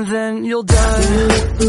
and then you'll die.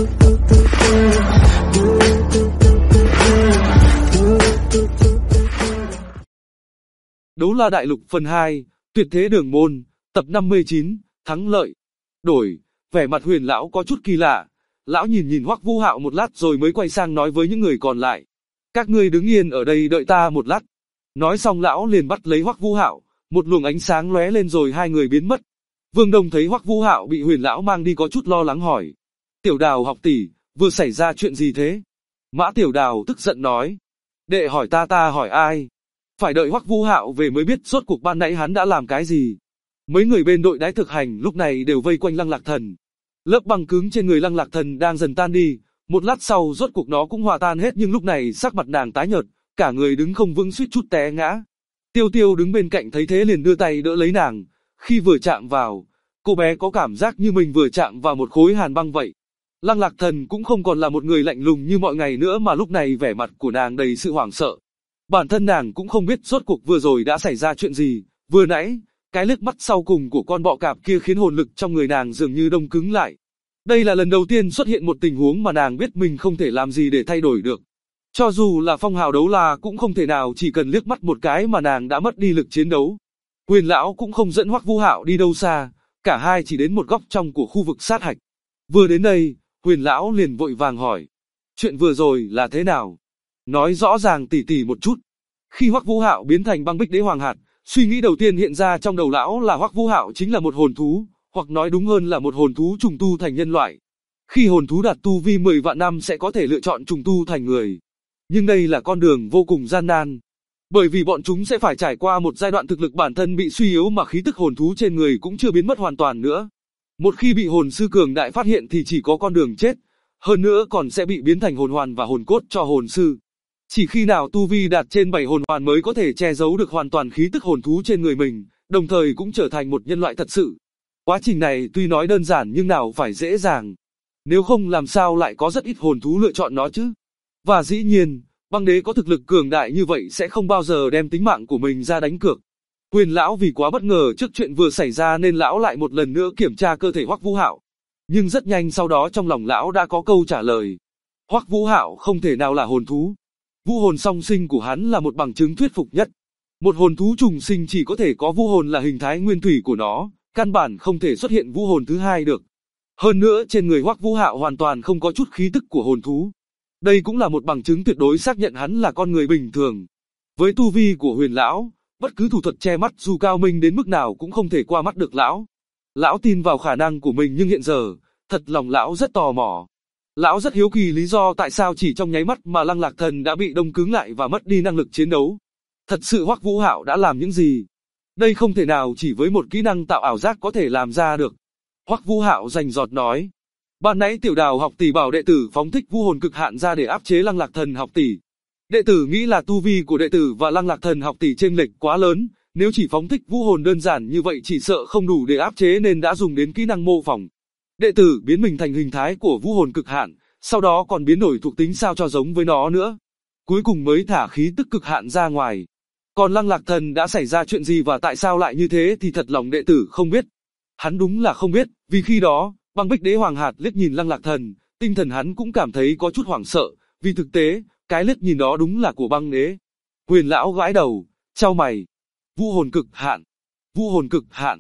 Đấu La Đại Lục phần 2, Tuyệt Thế Đường Môn, tập 59, thắng lợi. Đổi, vẻ mặt Huyền lão có chút kỳ lạ. Lão nhìn Hoắc Vũ Hạo một lát rồi mới quay sang nói với những người còn lại. Các ngươi đứng yên ở đây đợi ta một lát. Nói xong lão liền bắt lấy Hoắc Vũ Hạo, một luồng ánh sáng lóe lên rồi hai người biến mất. Vương Đông thấy Hoắc Vũ Hạo bị Huyền lão mang đi có chút lo lắng hỏi. Tiểu Đào học tỷ, vừa xảy ra chuyện gì thế? Mã Tiểu Đào tức giận nói. Đệ hỏi ta hỏi ai? Phải đợi Hoắc Vũ Hạo về mới biết rốt cuộc ban nãy hắn đã làm cái gì. Mấy người bên đội đái thực hành lúc này đều vây quanh Lăng Lạc Thần. Lớp băng cứng trên người Lăng Lạc Thần đang dần tan đi, một lát sau rốt cuộc nó cũng hòa tan hết nhưng lúc này sắc mặt nàng tái nhợt, cả người đứng không vững suýt chút té ngã. Tiêu Tiêu đứng bên cạnh thấy thế liền đưa tay đỡ lấy nàng, khi vừa chạm vào, cô bé có cảm giác như mình vừa chạm vào một khối hàn băng vậy. Lăng Lạc Thần cũng không còn là một người lạnh lùng như mọi ngày nữa mà lúc này vẻ mặt của nàng đầy sự hoảng sợ. Bản thân nàng cũng không biết rốt cuộc vừa rồi đã xảy ra chuyện gì, vừa nãy, cái liếc mắt sau cùng của con bọ cạp kia khiến hồn lực trong người nàng dường như đông cứng lại. Đây là lần đầu tiên xuất hiện một tình huống mà nàng biết mình không thể làm gì để thay đổi được. Cho dù là phong hào đấu la cũng không thể nào chỉ cần liếc mắt một cái mà nàng đã mất đi lực chiến đấu. Huyền lão cũng không dẫn Hoắc Vũ Hạo đi đâu xa, cả hai chỉ đến một góc trong của khu vực sát hạch. Vừa đến đây, Huyền lão liền vội vàng hỏi. Chuyện vừa rồi là thế nào? Nói rõ ràng tỉ tỉ một chút. Khi Hoắc Vũ Hạo biến thành băng bích đế hoàng hạt, suy nghĩ đầu tiên hiện ra trong đầu lão là Hoắc Vũ Hạo chính là một hồn thú, hoặc nói đúng hơn là một hồn thú trùng tu thành nhân loại. Khi hồn thú đạt tu vi 10 vạn năm sẽ có thể lựa chọn trùng tu thành người. Nhưng đây là con đường vô cùng gian nan. Bởi vì bọn chúng sẽ phải trải qua một giai đoạn thực lực bản thân bị suy yếu mà khí tức hồn thú trên người cũng chưa biến mất hoàn toàn nữa. Một khi bị hồn sư cường đại phát hiện thì chỉ có con đường chết, hơn nữa còn sẽ bị biến thành hồn hoàn và hồn cốt cho hồn sư. Chỉ khi nào tu vi đạt trên 7 hồn hoàn mới có thể che giấu được hoàn toàn khí tức hồn thú trên người mình, đồng thời cũng trở thành một nhân loại thật sự. Quá trình này tuy nói đơn giản nhưng nào phải dễ dàng. Nếu không làm sao lại có rất ít hồn thú lựa chọn nó chứ. Và dĩ nhiên, băng đế có thực lực cường đại như vậy sẽ không bao giờ đem tính mạng của mình ra đánh cược. Huyền lão vì quá bất ngờ trước chuyện vừa xảy ra nên lão lại một lần nữa kiểm tra cơ thể Hoắc Vũ Hạo. Nhưng rất nhanh sau đó trong lòng lão đã có câu trả lời. Hoắc Vũ Hạo không thể nào là hồn thú. Vũ hồn song sinh của hắn là một bằng chứng thuyết phục nhất. Một hồn thú trùng sinh chỉ có thể có vũ hồn là hình thái nguyên thủy của nó, căn bản không thể xuất hiện vũ hồn thứ hai được. Hơn nữa trên người Hoắc Vũ Hạo hoàn toàn không có chút khí tức của hồn thú. Đây cũng là một bằng chứng tuyệt đối xác nhận hắn là con người bình thường. Với tu vi của Huyền lão, bất cứ thủ thuật che mắt dù cao minh đến mức nào cũng không thể qua mắt được lão. Lão tin vào khả năng của mình nhưng hiện giờ, thật lòng lão rất tò mò. Lão rất hiếu kỳ lý do tại sao chỉ trong nháy mắt mà Lăng Lạc Thần đã bị đông cứng lại và mất đi năng lực chiến đấu. Thật sự Hoắc Vũ Hạo đã làm những gì? Đây không thể nào chỉ với một kỹ năng tạo ảo giác có thể làm ra được. Hoắc Vũ Hạo rành rọt nói. Ban nãy Tiểu Đào học tỷ bảo đệ tử phóng thích vũ hồn cực hạn ra để áp chế Lăng Lạc Thần học tỷ. Đệ tử nghĩ là tu vi của đệ tử và Lăng Lạc Thần học tỷ chênh lệch quá lớn, nếu chỉ phóng thích vũ hồn đơn giản như vậy chỉ sợ không đủ để áp chế nên đã dùng đến kỹ năng mô phỏng. Đệ tử biến mình thành hình thái của vũ hồn cực hạn, sau đó còn biến đổi thuộc tính sao cho giống với nó nữa. Cuối cùng mới thả khí tức cực hạn ra ngoài. Còn Lăng Lạc Thần đã xảy ra chuyện gì và tại sao lại như thế thì thật lòng đệ tử không biết. Hắn đúng là không biết, vì khi đó, băng bích đế hoàng hạt liếc nhìn Lăng Lạc Thần, tinh thần hắn cũng cảm thấy có chút hoảng sợ, vì thực tế, cái liếc nhìn đó đúng là của băng đế. Huyền lão gãi đầu, chau mày. Vũ hồn cực hạn. Vũ hồn cực hạn.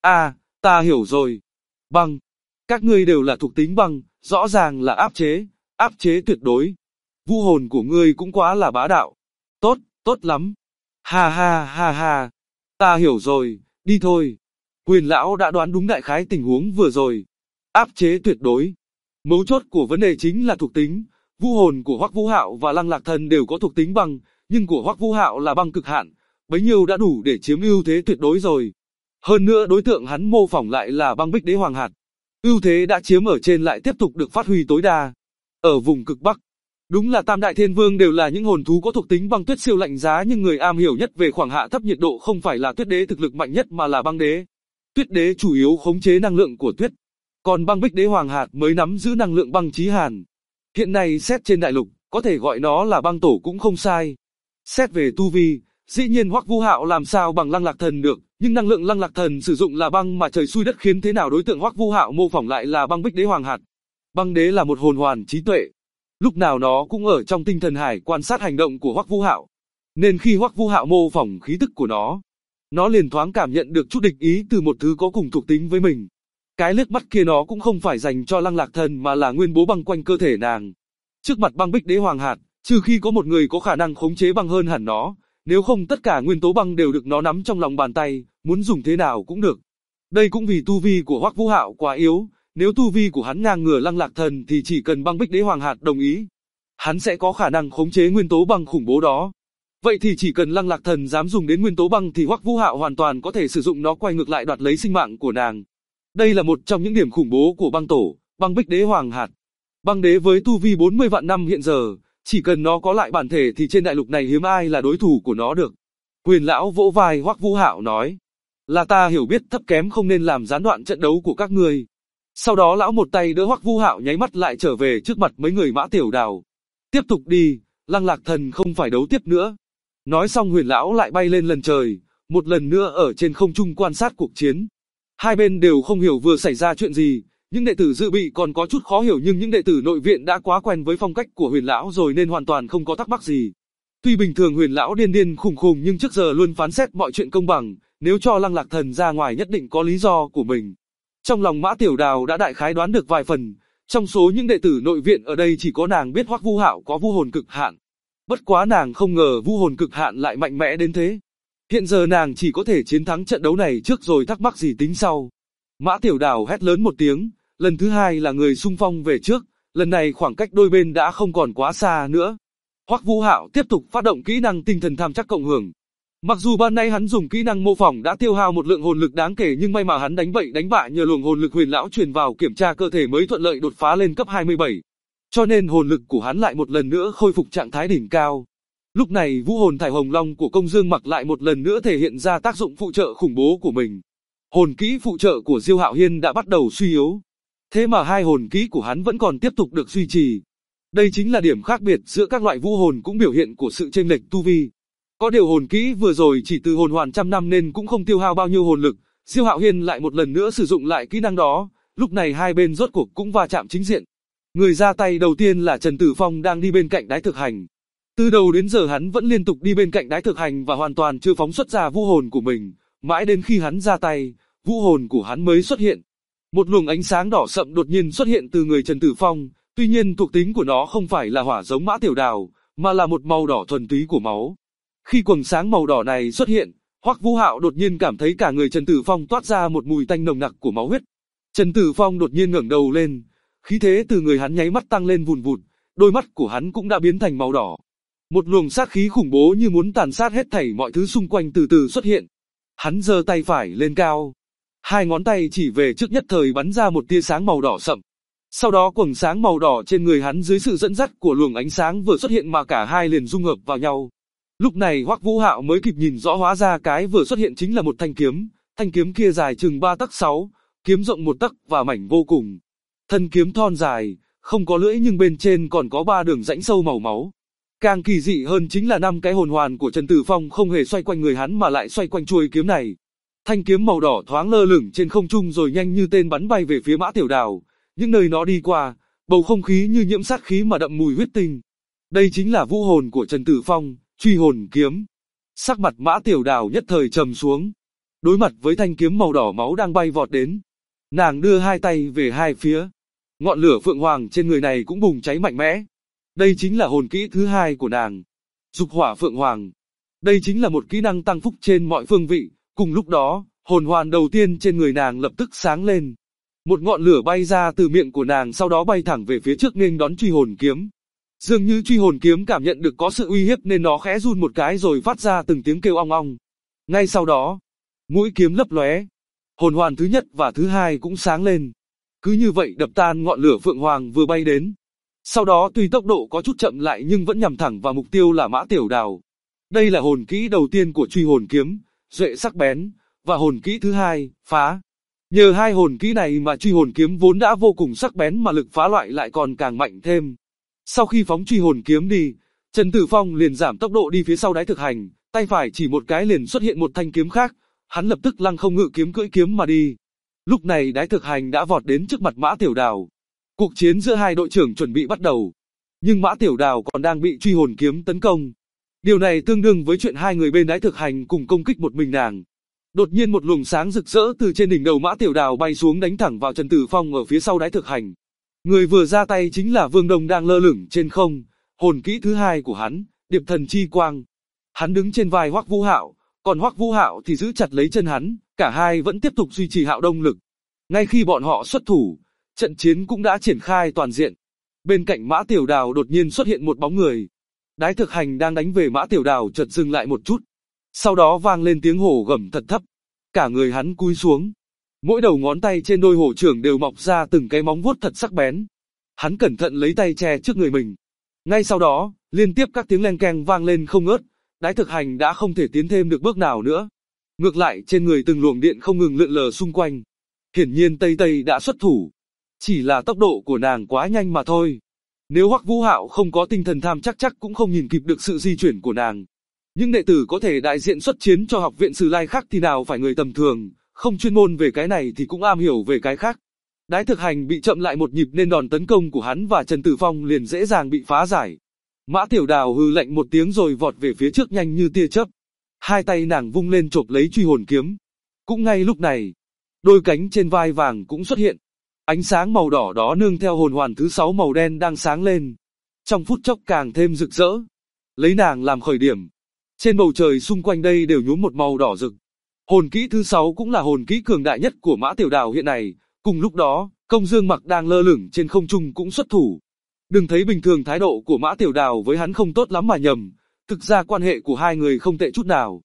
Ta hiểu rồi. Băng. Các ngươi đều là thuộc tính băng, rõ ràng là áp chế tuyệt đối. Vũ hồn của ngươi cũng quá là bá đạo. Tốt lắm. Ha ha ha ha. Ta hiểu rồi, đi thôi. Huyền lão đã đoán đúng đại khái tình huống vừa rồi. Áp chế tuyệt đối. Mấu chốt của vấn đề chính là thuộc tính. Vũ hồn của Hoắc Vũ Hạo và Lăng Lạc Thần đều có thuộc tính băng, nhưng của Hoắc Vũ Hạo là băng cực hạn, bấy nhiêu đã đủ để chiếm ưu thế tuyệt đối rồi. Hơn nữa đối tượng hắn mô phỏng lại là băng bích đế hoàng hạt. Ưu thế đã chiếm ở trên lại tiếp tục được phát huy tối đa. Ở vùng cực Bắc, đúng là Tam Đại Thiên Vương đều là những hồn thú có thuộc tính băng tuyết siêu lạnh giá nhưng người am hiểu nhất về khoảng hạ thấp nhiệt độ không phải là tuyết đế thực lực mạnh nhất mà là băng đế. Tuyết đế chủ yếu khống chế năng lượng của tuyết, còn băng bích đế hoàng hạt mới nắm giữ năng lượng băng chí hàn. Hiện nay xét trên đại lục, có thể gọi nó là băng tổ cũng không sai. Xét về tu vi, Dĩ nhiên Hoắc Vu Hạo làm sao bằng Lăng Lạc Thần được, nhưng năng lượng Lăng Lạc Thần sử dụng là băng mà trời xui đất khiến thế nào đối tượng Hoắc Vu Hạo mô phỏng lại là băng Bích Đế Hoàng hạt. Băng đế là một hồn hoàn trí tuệ, lúc nào nó cũng ở trong tinh thần hải quan sát hành động của Hoắc Vu Hạo, nên khi Hoắc Vu Hạo mô phỏng khí tức của nó liền thoáng cảm nhận được chút địch ý từ một thứ có cùng thuộc tính với mình. Cái liếc mắt kia nó cũng không phải dành cho Lăng Lạc Thần mà là nguyên bố băng quanh cơ thể nàng. Trước mặt băng Bích Đế Hoàng hạt, trừ khi có một người có khả năng khống chế băng hơn hẳn nó, nếu không tất cả nguyên tố băng đều được nó nắm trong lòng bàn tay, muốn dùng thế nào cũng được. Đây cũng vì tu vi của Hoắc Vu Hạo quá yếu, nếu tu vi của hắn ngang ngửa Lăng Lạc Thần thì chỉ cần băng Bích Đế Hoàng hạt đồng ý, hắn sẽ có khả năng khống chế nguyên tố băng khủng bố đó. Vậy thì chỉ cần Lăng Lạc Thần dám dùng đến nguyên tố băng thì Hoắc Vu Hạo hoàn toàn có thể sử dụng nó quay ngược lại đoạt lấy sinh mạng của nàng. Đây là một trong những điểm khủng bố của băng tổ, băng Bích Đế Hoàng hạt. Băng đế với tu vi 40 vạn năm hiện giờ, chỉ cần nó có lại bản thể thì trên đại lục này hiếm ai là đối thủ của nó được. Huyền lão vỗ vai Hoắc Vu Hạo nói, là ta hiểu biết thấp kém không nên làm gián đoạn trận đấu của các ngươi. Sau đó lão một tay đỡ Hoắc Vu Hạo nháy mắt lại trở về trước mặt mấy người Mã Tiểu Đào. Tiếp tục đi, Lăng Lạc Thần không phải đấu tiếp nữa. Nói xong Huyền lão lại bay lên lần trời, một lần nữa ở trên không trung quan sát cuộc chiến. Hai bên đều không hiểu vừa xảy ra chuyện gì, những đệ tử dự bị còn có chút khó hiểu nhưng những đệ tử nội viện đã quá quen với phong cách của Huyền lão rồi nên hoàn toàn không có thắc mắc gì. Tuy bình thường Huyền lão điên điên khùng khùng nhưng trước giờ luôn phán xét mọi chuyện công bằng, nếu cho Lăng Lạc Thần ra ngoài nhất định có lý do của mình. Trong lòng Mã Tiểu Đào đã đại khái đoán được vài phần, trong số những đệ tử nội viện ở đây chỉ có nàng biết Hoắc Vu Hạo có vu hồn cực hạn. Bất quá nàng không ngờ vu hồn cực hạn lại mạnh mẽ đến thế. Hiện giờ nàng chỉ có thể chiến thắng trận đấu này trước rồi thắc mắc gì tính sau. Mã Tiểu Đào hét lớn một tiếng, lần thứ hai là người xung phong về trước, lần này khoảng cách đôi bên đã không còn quá xa nữa. Hoắc Vu Hạo tiếp tục phát động kỹ năng tinh thần tham chắc cộng hưởng. Mặc dù ban nay hắn dùng kỹ năng mô phỏng đã tiêu hao một lượng hồn lực đáng kể nhưng may mà hắn đánh bậy đánh bạ nhờ luồng hồn lực Huyền lão truyền vào kiểm tra cơ thể mới thuận lợi đột phá lên cấp 27. Cho nên hồn lực của hắn lại một lần nữa khôi phục trạng thái đỉnh cao. Lúc này vũ hồn thải hồng long của Công Dương Mặc lại một lần nữa thể hiện ra tác dụng phụ trợ khủng bố của mình. Hồn kỹ phụ trợ của Diêu Hạo Hiên đã bắt đầu suy yếu. Thế mà hai hồn kỹ của hắn vẫn còn tiếp tục được duy trì. Đây chính là điểm khác biệt giữa các loại vũ hồn cũng biểu hiện của sự chênh lệch tu vi. Có điều hồn kỹ vừa rồi chỉ từ hồn hoàn trăm năm nên cũng không tiêu hao bao nhiêu hồn lực. Diêu Hạo Hiên lại một lần nữa sử dụng lại kỹ năng đó, lúc này hai bên rốt cuộc cũng va chạm chính diện. Người ra tay đầu tiên là Trần Tử Phong đang đi bên cạnh Đái Thực Hành. Từ đầu đến giờ hắn vẫn liên tục đi bên cạnh Đái Thực Hành và hoàn toàn chưa phóng xuất ra vũ hồn của mình, mãi đến khi hắn ra tay, vũ hồn của hắn mới xuất hiện. Một luồng ánh sáng đỏ sậm đột nhiên xuất hiện từ người Trần Tử Phong, tuy nhiên thuộc tính của nó không phải là hỏa giống Mã Tiểu Đào, mà là một màu đỏ thuần túy của máu. Khi quầng sáng màu đỏ này xuất hiện, Hoắc Vu Hạo đột nhiên cảm thấy cả người Trần Tử Phong toát ra một mùi tanh nồng nặc của máu huyết. Trần Tử Phong đột nhiên ngẩng đầu lên, khí thế từ người hắn nháy mắt tăng lên vùn vụt, đôi mắt của hắn cũng đã biến thành màu đỏ. Một luồng sát khí khủng bố như muốn tàn sát hết thảy mọi thứ xung quanh từ từ xuất hiện. Hắn giơ tay phải lên cao, hai ngón tay chỉ về trước nhất thời bắn ra một tia sáng màu đỏ sậm. Sau đó quầng sáng màu đỏ trên người hắn dưới sự dẫn dắt của luồng ánh sáng vừa xuất hiện mà cả hai liền dung hợp vào nhau. Lúc này Hoắc Vu Hạo mới kịp nhìn rõ hóa ra cái vừa xuất hiện chính là một thanh kiếm kia dài chừng 3 tấc 6, kiếm rộng 1 tấc và mảnh vô cùng. Thân kiếm thon dài, không có lưỡi nhưng bên trên còn có 3 đường rãnh sâu màu máu. Càng kỳ dị hơn chính là 5 cái hồn hoàn của Trần Tử Phong không hề xoay quanh người hắn mà lại xoay quanh chuôi kiếm này. Thanh kiếm màu đỏ thoáng lơ lửng trên không trung rồi nhanh như tên bắn bay về phía Mã Tiểu Đào. Những nơi nó đi qua, bầu không khí như nhiễm sát khí mà đậm mùi huyết tinh. Đây chính là vũ hồn của Trần Tử Phong, Truy Hồn Kiếm. Sắc mặt Mã Tiểu Đào nhất thời trầm xuống. Đối mặt với thanh kiếm màu đỏ máu đang bay vọt đến, nàng đưa hai tay về hai phía. Ngọn lửa phượng hoàng trên người này cũng bùng cháy mạnh mẽ. Đây chính là hồn kỹ thứ hai của nàng, Dục Hỏa Phượng Hoàng. Đây chính là một kỹ năng tăng phúc trên mọi phương vị. Cùng lúc đó, hồn hoàn đầu tiên trên người nàng lập tức sáng lên. Một ngọn lửa bay ra từ miệng của nàng sau đó bay thẳng về phía trước nghênh đón Truy Hồn Kiếm. Dường như Truy Hồn Kiếm cảm nhận được có sự uy hiếp nên nó khẽ run một cái rồi phát ra từng tiếng kêu ong ong. Ngay sau đó, mũi kiếm lấp lóe, hồn hoàn thứ nhất và thứ hai cũng sáng lên. Cứ như vậy đập tan ngọn lửa Phượng Hoàng vừa bay đến. Sau đó tuy tốc độ có chút chậm lại nhưng vẫn nhằm thẳng vào mục tiêu là Mã Tiểu Đào. Đây là hồn kỹ đầu tiên của Truy Hồn Kiếm, Duệ Sắc Bén, và hồn kỹ thứ hai, Phá. Nhờ hai hồn kỹ này mà Truy Hồn Kiếm vốn đã vô cùng sắc bén mà lực phá loại lại còn càng mạnh thêm. Sau khi phóng Truy Hồn Kiếm đi, Trần Tử Phong liền giảm tốc độ đi phía sau Đái Thực Hành, tay phải chỉ một cái liền xuất hiện một thanh kiếm khác, hắn lập tức lăng không ngự kiếm cưỡi kiếm mà đi. Lúc này Đái Thực Hành đã vọt đến trước mặt Mã Tiểu Đào. Cuộc chiến giữa hai đội trưởng chuẩn bị bắt đầu, nhưng Mã Tiểu Đào còn đang bị truy hồn kiếm tấn công. Điều này tương đương với chuyện hai người bên Đái Thực Hành cùng công kích một mình nàng. Đột nhiên một luồng sáng rực rỡ từ trên đỉnh đầu Mã Tiểu Đào bay xuống đánh thẳng vào Trần Tử Phong ở phía sau Đái Thực Hành. Người vừa ra tay chính là Vương Đông đang lơ lửng trên không, hồn kỹ thứ hai của hắn, Điệp Thần Chi Quang. Hắn đứng trên vai Hoắc Vũ Hạo, còn Hoắc Vũ Hạo thì giữ chặt lấy chân hắn, cả hai vẫn tiếp tục duy trì Hạo Đông lực. Ngay khi bọn họ xuất thủ, trận chiến cũng đã triển khai toàn diện. Bên cạnh Mã Tiểu Đào đột nhiên xuất hiện một bóng người. Đái Thực Hành đang đánh về Mã Tiểu Đào chợt dừng lại một chút. Sau đó vang lên tiếng hổ gầm thật thấp. Cả người hắn cúi xuống. Mỗi đầu ngón tay trên đôi hổ trưởng đều mọc ra từng cái móng vuốt thật sắc bén. Hắn cẩn thận lấy tay che trước người mình. Ngay sau đó, liên tiếp các tiếng leng keng vang lên không ngớt. Đái Thực Hành đã không thể tiến thêm được bước nào nữa. Ngược lại trên người từng luồng điện không ngừng lượn lờ xung quanh. Hiển nhiên Tây Tây đã xuất thủ. Chỉ là tốc độ của nàng quá nhanh mà thôi. Nếu Hoắc Vũ Hạo không có tinh thần tham chắc cũng không nhìn kịp được sự di chuyển của nàng. Nhưng đệ tử có thể đại diện xuất chiến cho học viện Sử Lai khác thì nào phải người tầm thường, không chuyên môn về cái này thì cũng am hiểu về cái khác. Đái Thực Hành bị chậm lại một nhịp nên đòn tấn công của hắn và Trần Tử Phong liền dễ dàng bị phá giải. Mã Tiểu Đào hừ lạnh một tiếng rồi vọt về phía trước nhanh như tia chớp. Hai tay nàng vung lên chộp lấy truy hồn kiếm. Cũng ngay lúc này, đôi cánh trên vai vàng cũng xuất hiện. Ánh sáng màu đỏ đó nương theo hồn hoàn thứ 6 màu đen đang sáng lên. Trong phút chốc càng thêm rực rỡ. Lấy nàng làm khởi điểm. Trên bầu trời xung quanh đây đều nhuốm một màu đỏ rực. Hồn kỹ thứ 6 cũng là hồn kỹ cường đại nhất của Mã Tiểu Đào hiện nay. Cùng lúc đó, Công Dương Mặc đang lơ lửng trên không trung cũng xuất thủ. Đừng thấy bình thường thái độ của Mã Tiểu Đào với hắn không tốt lắm mà nhầm. Thực ra quan hệ của hai người không tệ chút nào.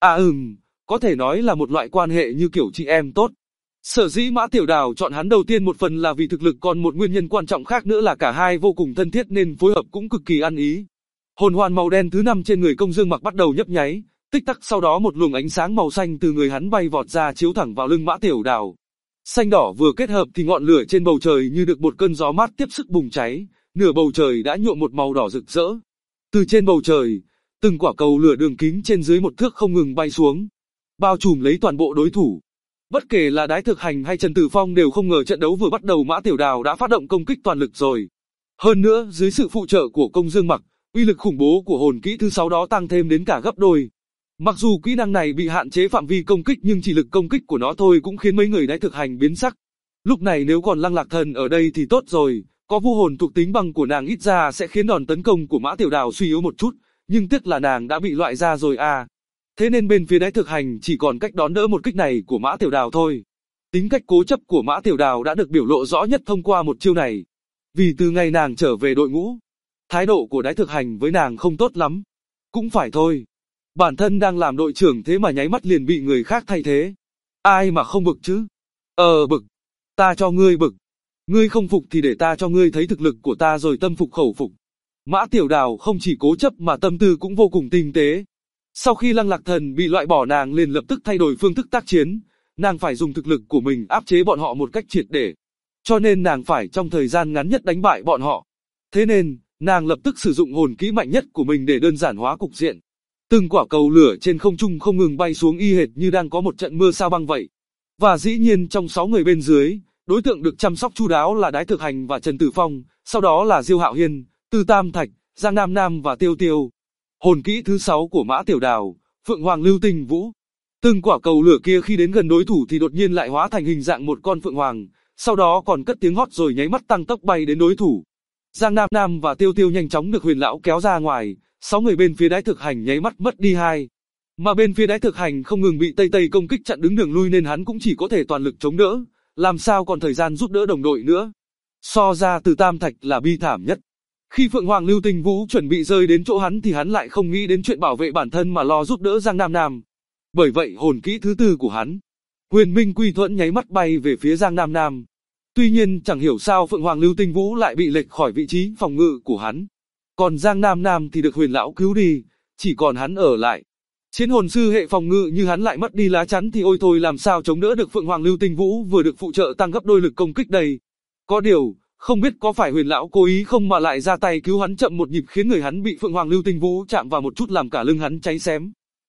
Có thể nói là một loại quan hệ như kiểu chị em tốt. Sở dĩ Mã Tiểu Đào chọn hắn đầu tiên một phần là vì thực lực, còn một nguyên nhân quan trọng khác nữa là cả hai vô cùng thân thiết nên phối hợp cũng cực kỳ ăn ý. Hồn hoàn màu đen thứ 5 trên người Công Dương Mặc bắt đầu nhấp nháy, tích tắc sau đó một luồng ánh sáng màu xanh từ người hắn bay vọt ra chiếu thẳng vào lưng Mã Tiểu Đào. Xanh đỏ vừa kết hợp thì ngọn lửa trên bầu trời như được một cơn gió mát tiếp sức bùng cháy, nửa bầu trời đã nhuộm một màu đỏ rực rỡ. Từ trên bầu trời, từng quả cầu lửa đường kính trên dưới 1 thước không ngừng bay xuống, bao trùm lấy toàn bộ đối thủ. Bất kể là Đái Thực Hành hay Trần Tử Phong đều không ngờ trận đấu vừa bắt đầu Mã Tiểu Đào đã phát động công kích toàn lực rồi. Hơn nữa, dưới sự phụ trợ của Công Dương Mặc, uy lực khủng bố của hồn kỹ thứ 6 đó tăng thêm đến cả gấp đôi. Mặc dù kỹ năng này bị hạn chế phạm vi công kích nhưng chỉ lực công kích của nó thôi cũng khiến mấy người Đái Thực Hành biến sắc. Lúc này nếu còn Lăng Lạc Thần ở đây thì tốt rồi, có vu hồn thuộc tính băng của nàng ít ra sẽ khiến đòn tấn công của Mã Tiểu Đào suy yếu một chút, nhưng tiếc là nàng đã bị loại ra rồi à. Thế nên bên phía Đái Thực Hành chỉ còn cách đón đỡ một kích này của Mã Tiểu Đào thôi. Tính cách cố chấp của Mã Tiểu Đào đã được biểu lộ rõ nhất thông qua một chiêu này. Vì từ ngày nàng trở về đội ngũ, thái độ của Đái Thực Hành với nàng không tốt lắm. Cũng phải thôi. Bản thân đang làm đội trưởng thế mà nháy mắt liền bị người khác thay thế. Ai mà không bực chứ? Bực. Ta cho ngươi bực. Ngươi không phục thì để ta cho ngươi thấy thực lực của ta rồi tâm phục khẩu phục. Mã Tiểu Đào không chỉ cố chấp mà tâm tư cũng vô cùng tinh tế. Sau khi Lăng Lạc Thần bị loại bỏ nàng liền lập tức thay đổi phương thức tác chiến. Nàng phải dùng thực lực của mình áp chế bọn họ một cách triệt để. Cho nên nàng phải trong thời gian ngắn nhất đánh bại bọn họ. Thế nên, nàng lập tức sử dụng hồn kỹ mạnh nhất của mình để đơn giản hóa cục diện. Từng quả cầu lửa trên không trung không ngừng bay xuống y hệt như đang có một trận mưa sao băng vậy. Và dĩ nhiên trong 6 người bên dưới, đối tượng được chăm sóc chu đáo là Đái Thực Hành và Trần Tử Phong, sau đó là Diêu Hạo Hiên, Từ Tam Thạch, Giang Nam Nam và Tiêu Tiêu. Hồn kỹ thứ 6 của Mã Tiểu Đào, Phượng Hoàng Lưu Tinh Vũ. Từng quả cầu lửa kia khi đến gần đối thủ thì đột nhiên lại hóa thành hình dạng một con phượng hoàng, sau đó còn cất tiếng hót rồi nháy mắt tăng tốc bay đến đối thủ. Giang Nam Nam và Tiêu Tiêu nhanh chóng được Huyền lão kéo ra ngoài, 6 người bên phía Đái Thực Hành nháy mắt mất đi 2. Mà bên phía Đái Thực Hành không ngừng bị Tây Tây công kích chặn đứng đường lui nên hắn cũng chỉ có thể toàn lực chống đỡ, làm sao còn thời gian giúp đỡ đồng đội nữa. So ra Từ Tam Thạch là bi thảm nhất. Khi Phượng Hoàng Lưu Tinh Vũ chuẩn bị rơi đến chỗ hắn thì hắn lại không nghĩ đến chuyện bảo vệ bản thân mà lo giúp đỡ Giang Nam Nam. Bởi vậy hồn kỹ thứ 4 của hắn, Huyền Minh Quy Thuẫn nháy mắt bay về phía Giang Nam Nam. Tuy nhiên chẳng hiểu sao Phượng Hoàng Lưu Tinh Vũ lại bị lệch khỏi vị trí phòng ngự của hắn. Còn Giang Nam Nam thì được Huyền lão cứu đi, chỉ còn hắn ở lại. Chiến hồn sư hệ phòng ngự như hắn lại mất đi lá chắn thì ôi thôi làm sao chống đỡ được Phượng Hoàng Lưu Tinh Vũ vừa được phụ trợ tăng gấp đôi lực công kích đây. Có điều, không biết có phải Huyền lão cố ý không mà lại ra tay cứu hắn chậm một nhịp khiến người hắn bị Phượng Hoàng Lưu Tinh Vũ chạm vào một chút làm cả lưng hắn cháy xém.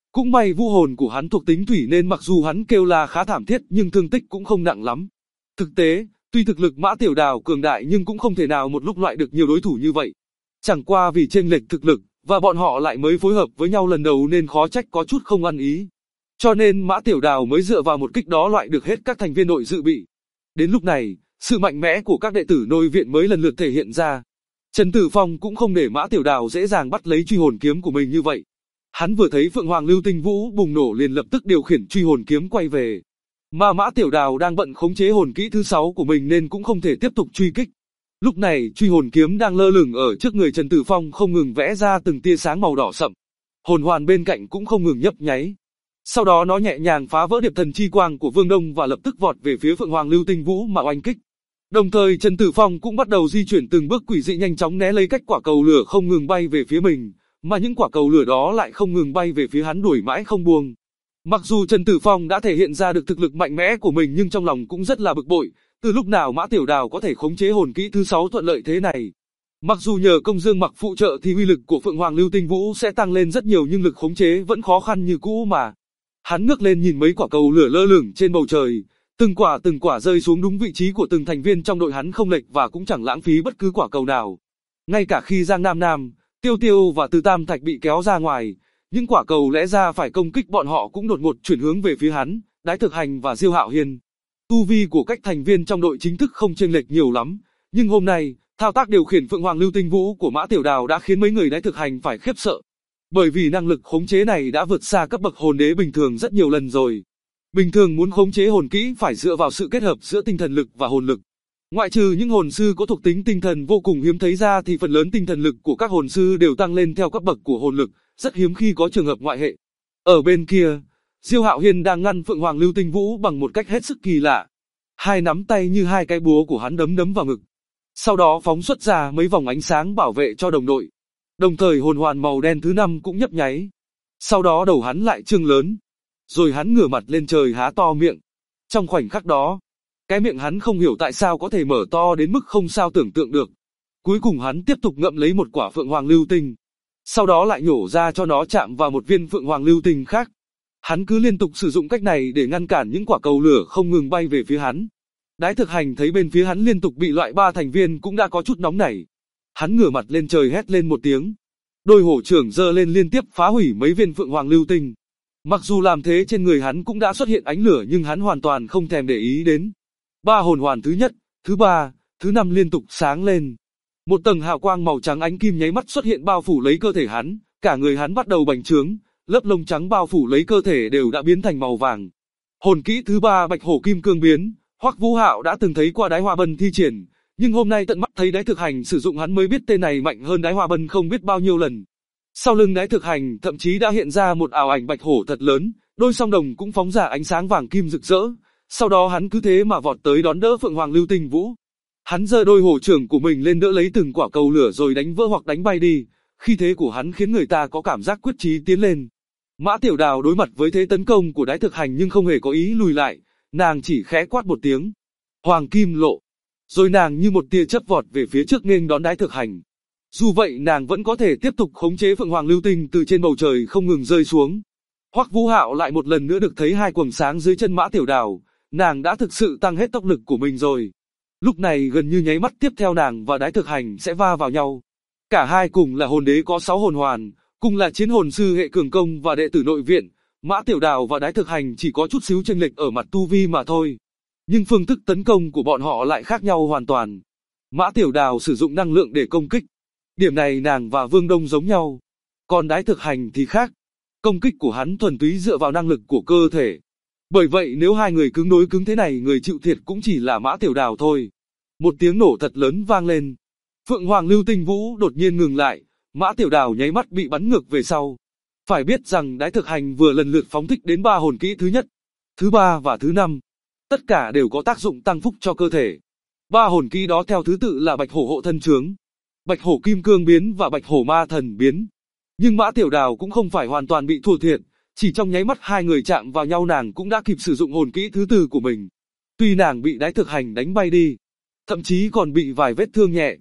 Cũng may vũ hồn của hắn thuộc tính thủy nên mặc dù hắn kêu la khá thảm thiết nhưng thương tích cũng không nặng lắm. Thực tế, tuy thực lực Mã Tiểu Đào cường đại nhưng cũng không thể nào một lúc loại được nhiều đối thủ như vậy. Chẳng qua vì chênh lệch thực lực, và bọn họ lại mới phối hợp với nhau lần đầu nên khó trách có chút không ăn ý. Cho nên Mã Tiểu Đào mới dựa vào một kích đó loại được hết các thành viên nội dự bị. Đến lúc này, sự mạnh mẽ của các đệ tử nội viện mới lần lượt thể hiện ra. Trần Tử Phong cũng không để Mã Tiểu Đào dễ dàng bắt lấy truy hồn kiếm của mình như vậy. Hắn vừa thấy Phượng Hoàng Lưu Tinh Vũ bùng nổ liền lập tức điều khiển truy hồn kiếm quay về. Mà Mã Tiểu Đào đang bận khống chế hồn kỹ thứ 6 của mình nên cũng không thể tiếp tục truy kích. Lúc này truy hồn kiếm đang lơ lửng ở trước người Trần Tử Phong không ngừng vẽ ra từng tia sáng màu đỏ sậm. Hồn hoàn bên cạnh cũng không ngừng nhấp nháy. Sau đó nó nhẹ nhàng phá vỡ điệp thần chi quang của Vương Đông và lập tức vọt về phía Phượng Hoàng Lưu Tinh Vũ mà oanh kích. Đồng thời Trần Tử Phong cũng bắt đầu di chuyển từng bước quỷ dị nhanh chóng né lấy cách quả cầu lửa không ngừng bay về phía mình, mà những quả cầu lửa đó lại không ngừng bay về phía hắn đuổi mãi không buông. Mặc dù Trần Tử Phong đã thể hiện ra được thực lực mạnh mẽ của mình nhưng trong lòng cũng rất là bực bội, từ lúc nào Mã Tiểu Đào có thể khống chế hồn kỹ thứ 6 thuận lợi thế này. Mặc dù nhờ công dương mặc phụ trợ thì uy lực của Phượng Hoàng Lưu Tinh Vũ sẽ tăng lên rất nhiều nhưng lực khống chế vẫn khó khăn như cũ mà. Hắn ngước lên nhìn mấy quả cầu lửa lơ lửng trên bầu trời, từng quả rơi xuống đúng vị trí của từng thành viên trong đội hắn không lệch và cũng chẳng lãng phí bất cứ quả cầu nào. Ngay cả khi Giang Nam Nam, Tiêu Tiêu và Từ Tam Thạch bị kéo ra ngoài, những quả cầu lẽ ra phải công kích bọn họ cũng đột ngột chuyển hướng về phía hắn, Đái Thực Hành và Diêu Hạo Hiên. Tu vi của các thành viên trong đội chính thức không chênh lệch nhiều lắm, nhưng hôm nay, thao tác điều khiển Phượng Hoàng Lưu Tinh Vũ của Mã Tiểu Đào đã khiến mấy người Đái Thực Hành phải khiếp sợ. Bởi vì năng lực khống chế này đã vượt xa cấp bậc hồn đế bình thường rất nhiều lần rồi. Bình thường muốn khống chế hồn kỹ phải dựa vào sự kết hợp giữa tinh thần lực và hồn lực. Ngoại trừ những hồn sư có thuộc tính tinh thần vô cùng hiếm thấy ra thì phần lớn tinh thần lực của các hồn sư đều tăng lên theo cấp bậc của hồn lực, rất hiếm khi có trường hợp ngoại hệ. Ở bên kia, Diêu Hạo Hiên đang ngăn Phượng Hoàng Lưu Tinh Vũ bằng một cách hết sức kỳ lạ. Hai nắm tay như hai cái búa của hắn đấm vào ngực. Sau đó phóng xuất ra mấy vòng ánh sáng bảo vệ cho đồng đội. Đồng thời hồn hoàn màu đen thứ 5 cũng nhấp nháy. Sau đó đầu hắn lại trương lớn. Rồi hắn ngửa mặt lên trời há to miệng. Trong khoảnh khắc đó, cái miệng hắn không hiểu tại sao có thể mở to đến mức không sao tưởng tượng được. Cuối cùng hắn tiếp tục ngậm lấy một quả Phượng Hoàng Lưu Tinh. Sau đó lại nhổ ra cho nó chạm vào một viên Phượng Hoàng Lưu Tinh khác. Hắn cứ liên tục sử dụng cách này để ngăn cản những quả cầu lửa không ngừng bay về phía hắn. Đái Thực Hành thấy bên phía hắn liên tục bị loại 3 thành viên cũng đã có chút nóng nảy. Hắn ngửa mặt lên trời hét lên một tiếng. Đôi hổ trưởng giơ lên liên tiếp phá hủy mấy viên Phượng Hoàng Lưu Tinh. Mặc dù làm thế trên người hắn cũng đã xuất hiện ánh lửa nhưng hắn hoàn toàn không thèm để ý đến. 3 hồn hoàn thứ nhất, thứ 3, thứ 5 liên tục sáng lên. Một tầng hào quang màu trắng ánh kim nháy mắt xuất hiện bao phủ lấy cơ thể hắn, cả người hắn bắt đầu bành trướng, lớp lông trắng bao phủ lấy cơ thể đều đã biến thành màu vàng. Hồn kỹ thứ 3 Bạch Hổ Kim Cương biến, Hoắc Vũ Hạo đã từng thấy qua Đái Hoa Bân thi triển, nhưng hôm nay tận mắt thấy Đái Thực Hành sử dụng hắn mới biết tên này mạnh hơn Đái Hoa Bân không biết bao nhiêu lần. Sau lưng Đái Thực Hành thậm chí đã hiện ra một ảo ảnh bạch hổ thật lớn, đôi song đồng cũng phóng ra ánh sáng vàng kim rực rỡ. Sau đó hắn cứ thế mà vọt tới đón đỡ Phượng Hoàng Lưu Tinh Vũ. Hắn giơ đôi hổ trưởng của mình lên đỡ lấy từng quả cầu lửa rồi đánh vỡ hoặc đánh bay đi. Khí thế của hắn khiến người ta có cảm giác quyết chí tiến lên. Mã Tiểu Đào đối mặt với thế tấn công của Đái Thực Hành nhưng không hề có ý lùi lại, nàng chỉ khẽ quát một tiếng, Hoàng Kim Lộ. Rồi nàng như một tia chớp vọt về phía trước nghênh đón Đái Thực Hành. Dù vậy nàng vẫn có thể tiếp tục khống chế Phượng Hoàng Lưu Tinh từ trên bầu trời không ngừng rơi xuống. Hoắc Vũ Hạo lại một lần nữa được thấy hai quầng sáng dưới chân Mã Tiểu Đào, nàng đã thực sự tăng hết tốc lực của mình rồi. Lúc này gần như nháy mắt tiếp theo nàng và Đái Thực Hành sẽ va vào nhau. Cả hai cùng là hồn đế có 6 hồn hoàn, cùng là chiến hồn sư hệ cường công và đệ tử nội viện, Mã Tiểu Đào và Đái Thực Hành chỉ có chút xíu chênh lệch ở mặt tu vi mà thôi. Nhưng phương thức tấn công của bọn họ lại khác nhau hoàn toàn. Mã Tiểu Đào sử dụng năng lượng để công kích. Điểm này nàng và Vương Đông giống nhau. Còn Đái Thực Hành thì khác. Công kích của hắn thuần túy dựa vào năng lực của cơ thể. Bởi vậy nếu hai người cứng đối cứng thế này người chịu thiệt cũng chỉ là Mã Tiểu Đào thôi. Một tiếng nổ thật lớn vang lên. Phượng Hoàng Lưu Tinh Vũ đột nhiên ngừng lại. Mã Tiểu Đào nháy mắt bị bắn ngược về sau. Phải biết rằng Đái Thực Hành vừa lần lượt phóng thích đến 3 hồn kỹ thứ nhất, thứ 3 và thứ 5. Tất cả đều có tác dụng tăng phúc cho cơ thể. 3 hồn kỹ đó theo thứ tự là Bạch Hổ Hộ Thân Chướng, Bạch Hổ Kim Cương biến và Bạch Hổ Ma Thần biến. Nhưng Mã Tiểu Đào cũng không phải hoàn toàn bị thua thiệt, chỉ trong nháy mắt hai người chạm vào nhau nàng cũng đã kịp sử dụng hồn kỹ thứ 4 của mình. Tuy nàng bị Đái Thực Hành đánh bay đi, thậm chí còn bị vài vết thương nhẹ,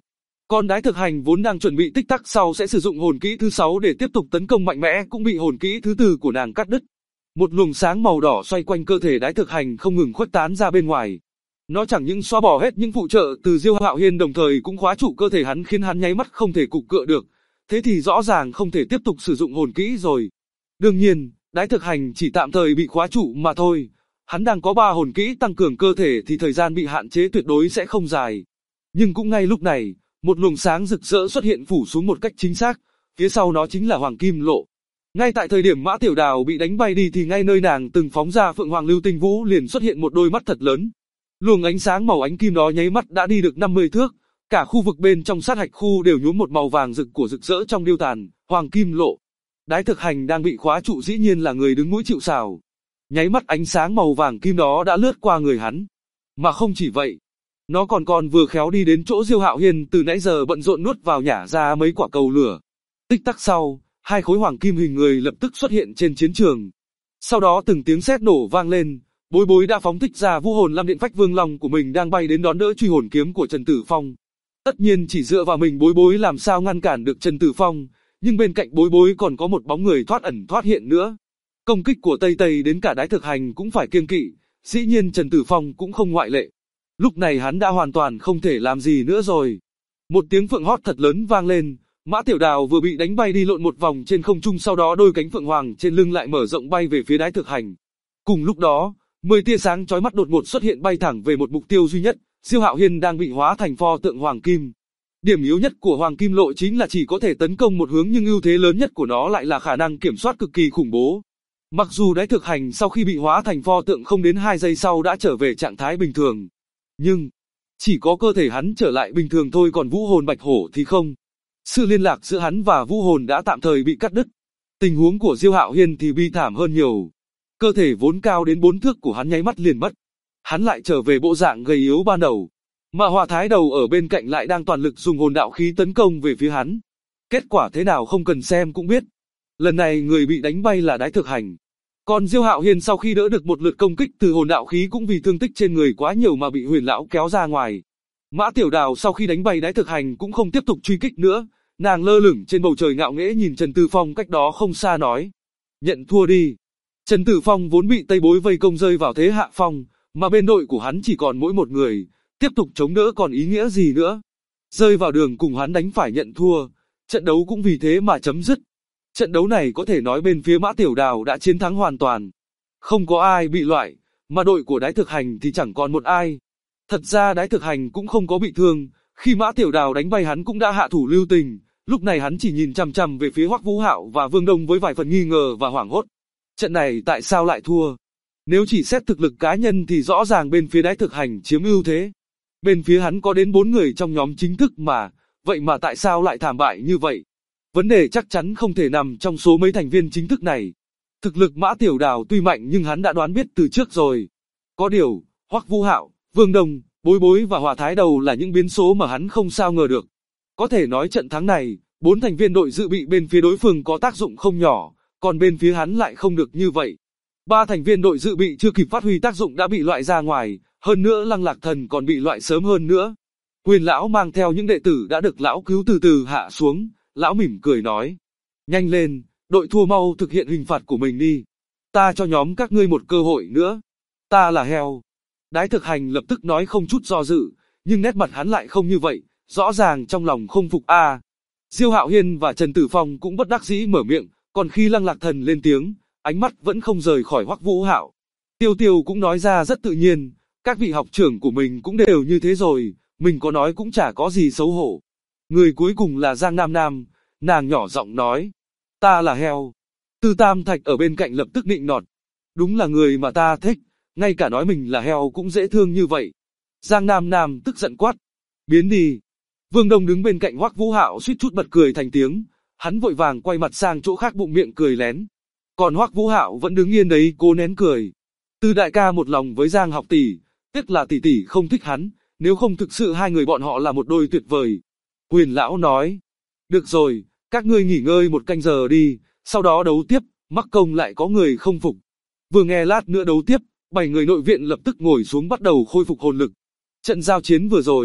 Còn Đái Thực Hành vốn đang chuẩn bị tích tắc sau sẽ sử dụng hồn kỹ thứ 6 để tiếp tục tấn công mạnh mẽ cũng bị hồn kỹ thứ 4 của nàng cắt đứt. Một luồng sáng màu đỏ xoay quanh cơ thể Đái Thực Hành không ngừng khuếch tán ra bên ngoài. Nó chẳng những xóa bỏ hết những phụ trợ từ Diêu Hạo Hiên đồng thời cũng khóa trụ cơ thể hắn khiến hắn nháy mắt không thể cục cựa được. Thế thì rõ ràng không thể tiếp tục sử dụng hồn kỹ rồi. Đương nhiên, Đái Thực Hành chỉ tạm thời bị khóa trụ mà thôi. Hắn đang có 3 hồn kỹ tăng cường cơ thể thì thời gian bị hạn chế tuyệt đối sẽ không dài. Nhưng cũng ngay lúc này, một luồng sáng rực rỡ xuất hiện phủ xuống một cách chính xác, phía sau nó chính là Hoàng Kim Lộ. Ngay tại thời điểm Mã Tiểu Đào bị đánh bay đi thì ngay nơi nàng từng phóng ra Phượng Hoàng Lưu Tinh Vũ liền xuất hiện một đôi mắt thật lớn. Luồng ánh sáng màu ánh kim đó nháy mắt đã đi được 50 thước, cả khu vực bên trong sát hạch khu đều nhuốm một màu vàng rực của rực rỡ trong điêu tàn, Hoàng Kim Lộ. Đái Thực Hành đang bị khóa trụ dĩ nhiên là người đứng mũi chịu sào. Nháy mắt ánh sáng màu vàng kim đó đã lướt qua người hắn. Mà không chỉ vậy, nó còn vừa khéo đi đến chỗ Diêu Hạo Hiên từ nãy giờ bận rộn nuốt vào nhả ra mấy quả cầu lửa. Tích tắc sau, 2 khối hoàng kim hình người lập tức xuất hiện trên chiến trường. Sau đó từng tiếng sét nổ vang lên, Bối Bối đã phóng thích ra vũ hồn Lam Điện Phách Vương Long của mình đang bay đến đón đỡ truy hồn kiếm của Trần Tử Phong. Tất nhiên chỉ dựa vào mình Bối Bối làm sao ngăn cản được Trần Tử Phong, nhưng bên cạnh Bối Bối còn có một bóng người thoát ẩn thoát hiện nữa. Công kích của Tây Tây đến cả Đái Thực Hành cũng phải kiêng kỵ, dĩ nhiên Trần Tử Phong cũng không ngoại lệ. Lúc này hắn đã hoàn toàn không thể làm gì nữa rồi. Một tiếng phượng hót thật lớn vang lên, Mã Tiểu Đào vừa bị đánh bay đi lộn một vòng trên không trung, sau đó đôi cánh phượng hoàng trên lưng lại mở rộng bay về phía Đái Thực Hành. Cùng lúc đó, 10 tia sáng chói mắt đột ngột xuất hiện bay thẳng về một mục tiêu duy nhất, Diêu Hạo Hiên đang bị hóa thành pho tượng hoàng kim. Điểm yếu nhất của Hoàng Kim Lộ chính là chỉ có thể tấn công một hướng, nhưng ưu thế lớn nhất của nó lại là khả năng kiểm soát cực kỳ khủng bố. Mặc dù Đái Thực Hành sau khi bị hóa thành pho tượng không đến 2 giây sau đã trở về trạng thái bình thường, nhưng chỉ có cơ thể hắn trở lại bình thường thôi, còn vũ hồn Bạch Hổ thì không. Sự liên lạc giữa hắn và vũ hồn đã tạm thời bị cắt đứt. Tình huống của Diêu Hạo Hiên thì bi thảm hơn nhiều. Cơ thể vốn cao đến 4 thước của hắn nháy mắt liền mất. Hắn lại trở về bộ dạng gầy yếu ban đầu. Mà Hỏa Thái Đầu ở bên cạnh lại đang toàn lực dùng hồn đạo khí tấn công về phía hắn. Kết quả thế nào không cần xem cũng biết. Lần này người bị đánh bay là Đái Thực Hành. Còn Diêu Hạo Hiên sau khi đỡ được một lượt công kích từ hồn đạo khí cũng vì thương tích trên người quá nhiều mà bị Huyền lão kéo ra ngoài. Mã Tiểu Đào sau khi đánh bay Đái Thực Hành cũng không tiếp tục truy kích nữa, nàng lơ lửng trên bầu trời ngạo nghễ nhìn Trần Tử Phong cách đó không xa nói: "Nhận thua đi." Trần Tử Phong vốn bị Tây Bối vây công rơi vào thế hạ phong, mà bên đội của hắn chỉ còn mỗi một người, tiếp tục chống đỡ còn ý nghĩa gì nữa? Rơi vào đường cùng hắn đánh phải nhận thua, trận đấu cũng vì thế mà chấm dứt. Trận đấu này có thể nói bên phía Mã Tiểu Đào đã chiến thắng hoàn toàn. Không có ai bị loại, mà đội của Đái Thực Hành thì chẳng còn một ai. Thật ra Đái Thực Hành cũng không có bị thương, khi Mã Tiểu Đào đánh bay hắn cũng đã hạ thủ lưu tình, lúc này hắn chỉ nhìn chằm chằm về phía Hoắc Vũ Hạo và Vương Đông với vài phần nghi ngờ và hoảng hốt. Trận này tại sao lại thua? Nếu chỉ xét thực lực cá nhân thì rõ ràng bên phía Đái Thực Hành chiếm ưu thế. Bên phía hắn có đến 4 người trong nhóm chính thức mà, vậy mà tại sao lại thảm bại như vậy? Vấn đề chắc chắn không thể nằm trong số mấy thành viên chính thức này. Thực lực Mã Tiểu Đào tuy mạnh nhưng hắn đã đoán biết từ trước rồi. Có điều, Hoắc Vũ Hạo, Vương Đông, Bối Bối và Hỏa Thái Đầu là những biến số mà hắn không sao ngờ được. Có thể nói trận thắng này, 4 thành viên đội dự bị bên phía đối phương có tác dụng không nhỏ, còn bên phía hắn lại không được như vậy. 3 thành viên đội dự bị chưa kịp phát huy tác dụng đã bị loại ra ngoài, hơn nữa Lăng Lạc Thần còn bị loại sớm hơn nữa. Huyền lão mang theo những đệ tử đã được lão cứu từ từ hạ xuống, lão mỉm cười nói: "Nhanh lên, đội thua mau thực hiện hình phạt của mình đi. Ta cho nhóm các ngươi một cơ hội nữa. Ta là heo." Đái Thực Hành lập tức nói không chút do dự, nhưng nét mặt hắn lại không như vậy, rõ ràng trong lòng không phục a. Diêu Hạo Hiên và Trần Tử Phong cũng bất đắc dĩ mở miệng, còn khi Lăng Lạc Thần lên tiếng, ánh mắt vẫn không rời khỏi Hoắc Vũ Hạo. Tiêu Tiêu cũng nói ra rất tự nhiên, các vị học trưởng của mình cũng đều như thế rồi, mình có nói cũng chả có gì xấu hổ. Người cuối cùng là Giang Nam Nam, nàng nhỏ giọng nói: "Ta là heo." Tư Tam Thạch ở bên cạnh lập tức nịnh nọt: "Đúng là người mà ta thích, ngay cả nói mình là heo cũng dễ thương như vậy." Giang Nam Nam tức giận quát: "Biến đi." Vương Đông đứng bên cạnh Hoắc Vũ Hạo suýt chút bật cười thành tiếng, hắn vội vàng quay mặt sang chỗ khác bụng miệng cười lén. Còn Hoắc Vũ Hạo vẫn đứng yên đấy cố nén cười. Từ đại ca một lòng với Giang học tỷ, tiếc là tỷ tỷ không thích hắn, nếu không thực sự hai người bọn họ là một đôi tuyệt vời. Huyền lão nói: "Được rồi, các ngươi nghỉ ngơi một canh giờ đi, sau đó đấu tiếp, mắc công lại có người không phục." Vừa nghe lát nữa đấu tiếp, 7 người nội viện lập tức ngồi xuống bắt đầu khôi phục hồn lực. Trận giao chiến vừa rồi,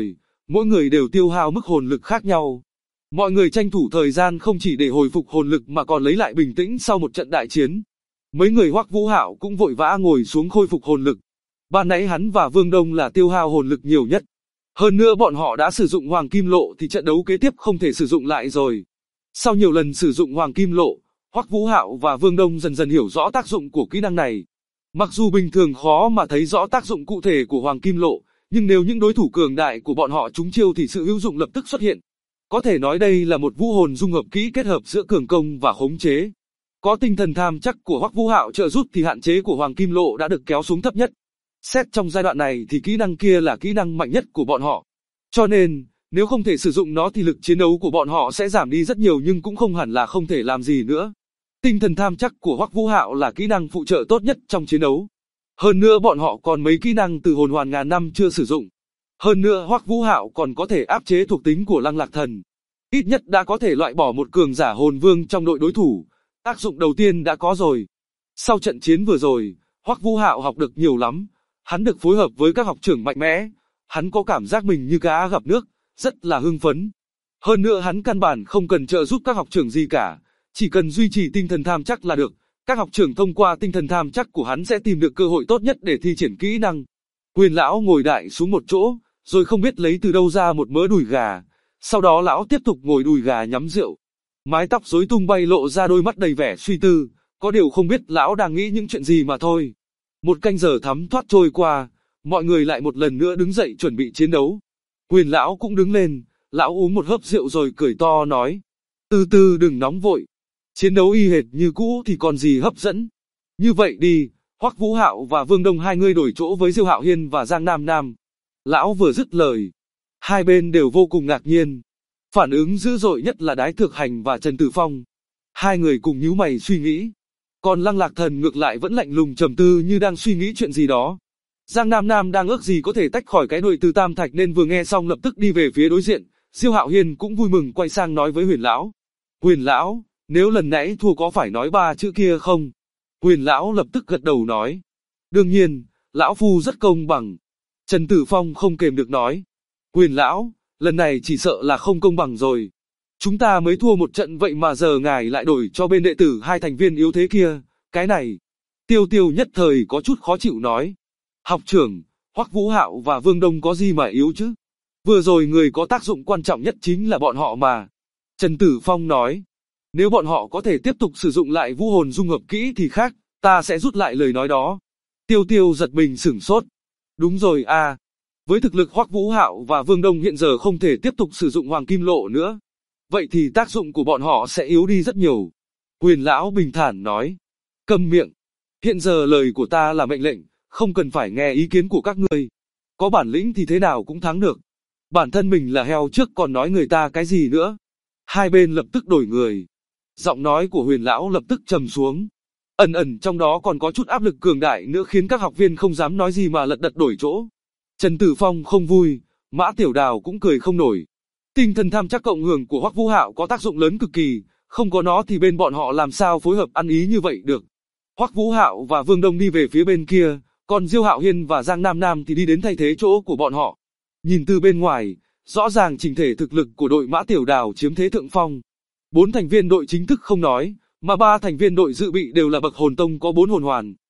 mỗi người đều tiêu hao mức hồn lực khác nhau. Mọi người tranh thủ thời gian không chỉ để hồi phục hồn lực mà còn lấy lại bình tĩnh sau một trận đại chiến. Mấy người Hoắc Vũ Hạo cũng vội vã ngồi xuống khôi phục hồn lực. Ban nãy hắn và Vương Đông là tiêu hao hồn lực nhiều nhất. Hơn nữa bọn họ đã sử dụng Hoàng Kim Lộ thì trận đấu kế tiếp không thể sử dụng lại rồi. Sau nhiều lần sử dụng Hoàng Kim Lộ, Hoắc Vũ Hạo và Vương Đông dần dần hiểu rõ tác dụng của kỹ năng này. Mặc dù bình thường khó mà thấy rõ tác dụng cụ thể của Hoàng Kim Lộ, nhưng nếu những đối thủ cường đại của bọn họ trúng chiêu thì sự hữu dụng lập tức xuất hiện. Có thể nói đây là một vũ hồn dung hợp kỹ kết hợp giữa cường công và khống chế. Có tinh thần tham chắc của Hoắc Vũ Hạo trợ giúp thì hạn chế của Hoàng Kim Lộ đã được kéo xuống thấp nhất. Xét trong giai đoạn này thì kỹ năng kia là kỹ năng mạnh nhất của bọn họ. Cho nên, nếu không thể sử dụng nó thì lực chiến đấu của bọn họ sẽ giảm đi rất nhiều nhưng cũng không hẳn là không thể làm gì nữa. Tinh thần tham chắc của Hoắc Vũ Hạo là kỹ năng phụ trợ tốt nhất trong chiến đấu. Hơn nữa bọn họ còn mấy kỹ năng từ hồn hoàn ngàn năm chưa sử dụng. Hơn nữa Hoắc Vũ Hạo còn có thể áp chế thuộc tính của Lăng Lạc Thần. Ít nhất đã có thể loại bỏ một cường giả hồn vương trong đội đối thủ. Tác dụng đầu tiên đã có rồi. Sau trận chiến vừa rồi, Hoắc Vũ Hạo học được nhiều lắm. Hắn được phối hợp với các học trưởng mạnh mẽ. Hắn có cảm giác mình như cá gặp nước, rất là hưng phấn. Hơn nữa hắn căn bản không cần trợ giúp các học trưởng gì cả. Chỉ cần duy trì tinh thần tham chắc là được. Các học trưởng thông qua tinh thần tham chắc của hắn sẽ tìm được cơ hội tốt nhất để thi triển kỹ năng. Huyền lão ngồi đại xuống một chỗ, rồi không biết lấy từ đâu ra một mớ đùi gà. Sau đó lão tiếp tục ngồi đùi gà nhắm rượu. Mái tóc rối tung bay lộ ra đôi mắt đầy vẻ suy tư, có điều không biết lão đang nghĩ những chuyện gì mà thôi. Một canh giờ thấm thoát trôi qua, mọi người lại một lần nữa đứng dậy chuẩn bị chiến đấu. Huyền lão cũng đứng lên, lão uống một hớp rượu rồi cười to nói. Từ từ đừng nóng vội. Chiến đấu y hệt như cũ thì còn gì hấp dẫn. Như vậy đi, Hoắc Vũ Hạo và Vương Đông hai người đổi chỗ với Diêu Hạo Hiên và Giang Nam Nam. Lão vừa dứt lời, hai bên đều vô cùng ngạc nhiên. Phản ứng dữ dội nhất là Đái Thược Hành và Trần Tử Phong. Hai người cùng nhíu mày suy nghĩ. Còn Lăng Lạc Thần ngược lại vẫn lạnh lùng trầm tư như đang suy nghĩ chuyện gì đó. Giang Nam Nam đang ước gì có thể tách khỏi cái đội từ Tam Thạch nên vừa nghe xong lập tức đi về phía đối diện. Diêu Hạo Hiên cũng vui mừng quay sang nói với Huyền lão. Huyền lão, nếu lần nãy thua có phải nói ba chữ kia không? Huyền lão lập tức gật đầu nói. Đương nhiên, lão phu rất công bằng. Trần Tử Phong không kềm được nói. Huyền lão, lần này chỉ sợ là không công bằng rồi. Chúng ta mới thua một trận vậy mà giờ ngài lại đổi cho bên đệ tử hai thành viên yếu thế kia, cái này. Tiêu Tiêu nhất thời có chút khó chịu nói. Học trưởng, Hoắc Vũ Hạo và Vương Đông có gì mà yếu chứ? Vừa rồi người có tác dụng quan trọng nhất chính là bọn họ mà. Trần Tử Phong nói. Nếu bọn họ có thể tiếp tục sử dụng lại vũ hồn dung hợp kỹ thì khác, ta sẽ rút lại lời nói đó. Tiêu Tiêu giật mình sửng sốt. Đúng rồi à. Với thực lực Hoắc Vũ Hạo và Vương Đông hiện giờ không thể tiếp tục sử dụng Hoàng Kim Lộ nữa. Vậy thì tác dụng của bọn họ sẽ yếu đi rất nhiều. Huyền lão bình thản nói. Câm miệng. Hiện giờ lời của ta là mệnh lệnh, không cần phải nghe ý kiến của các ngươi. Có bản lĩnh thì thế nào cũng thắng được. Bản thân mình là heo trước còn nói người ta cái gì nữa. Hai bên lập tức đổi người. Giọng nói của Huyền lão lập tức trầm xuống. Ẩn ẩn trong đó còn có chút áp lực cường đại nữa khiến các học viên không dám nói gì mà lật đật đổi chỗ. Trần Tử Phong không vui, Mã Tiểu Đào cũng cười không nổi. Tinh thần tham chắc cộng hưởng của Hoắc Vũ Hạo có tác dụng lớn cực kỳ, không có nó thì bên bọn họ làm sao phối hợp ăn ý như vậy được. Hoắc Vũ Hạo và Vương Đông đi về phía bên kia, còn Diêu Hạo Hiên và Giang Nam Nam thì đi đến thay thế chỗ của bọn họ. Nhìn từ bên ngoài, rõ ràng chỉnh thể thực lực của đội Mã Tiểu Đào chiếm thế thượng phong. 4 thành viên đội chính thức không nói, mà 3 thành viên đội dự bị đều là bậc hồn tông có 4 hồn hoàn.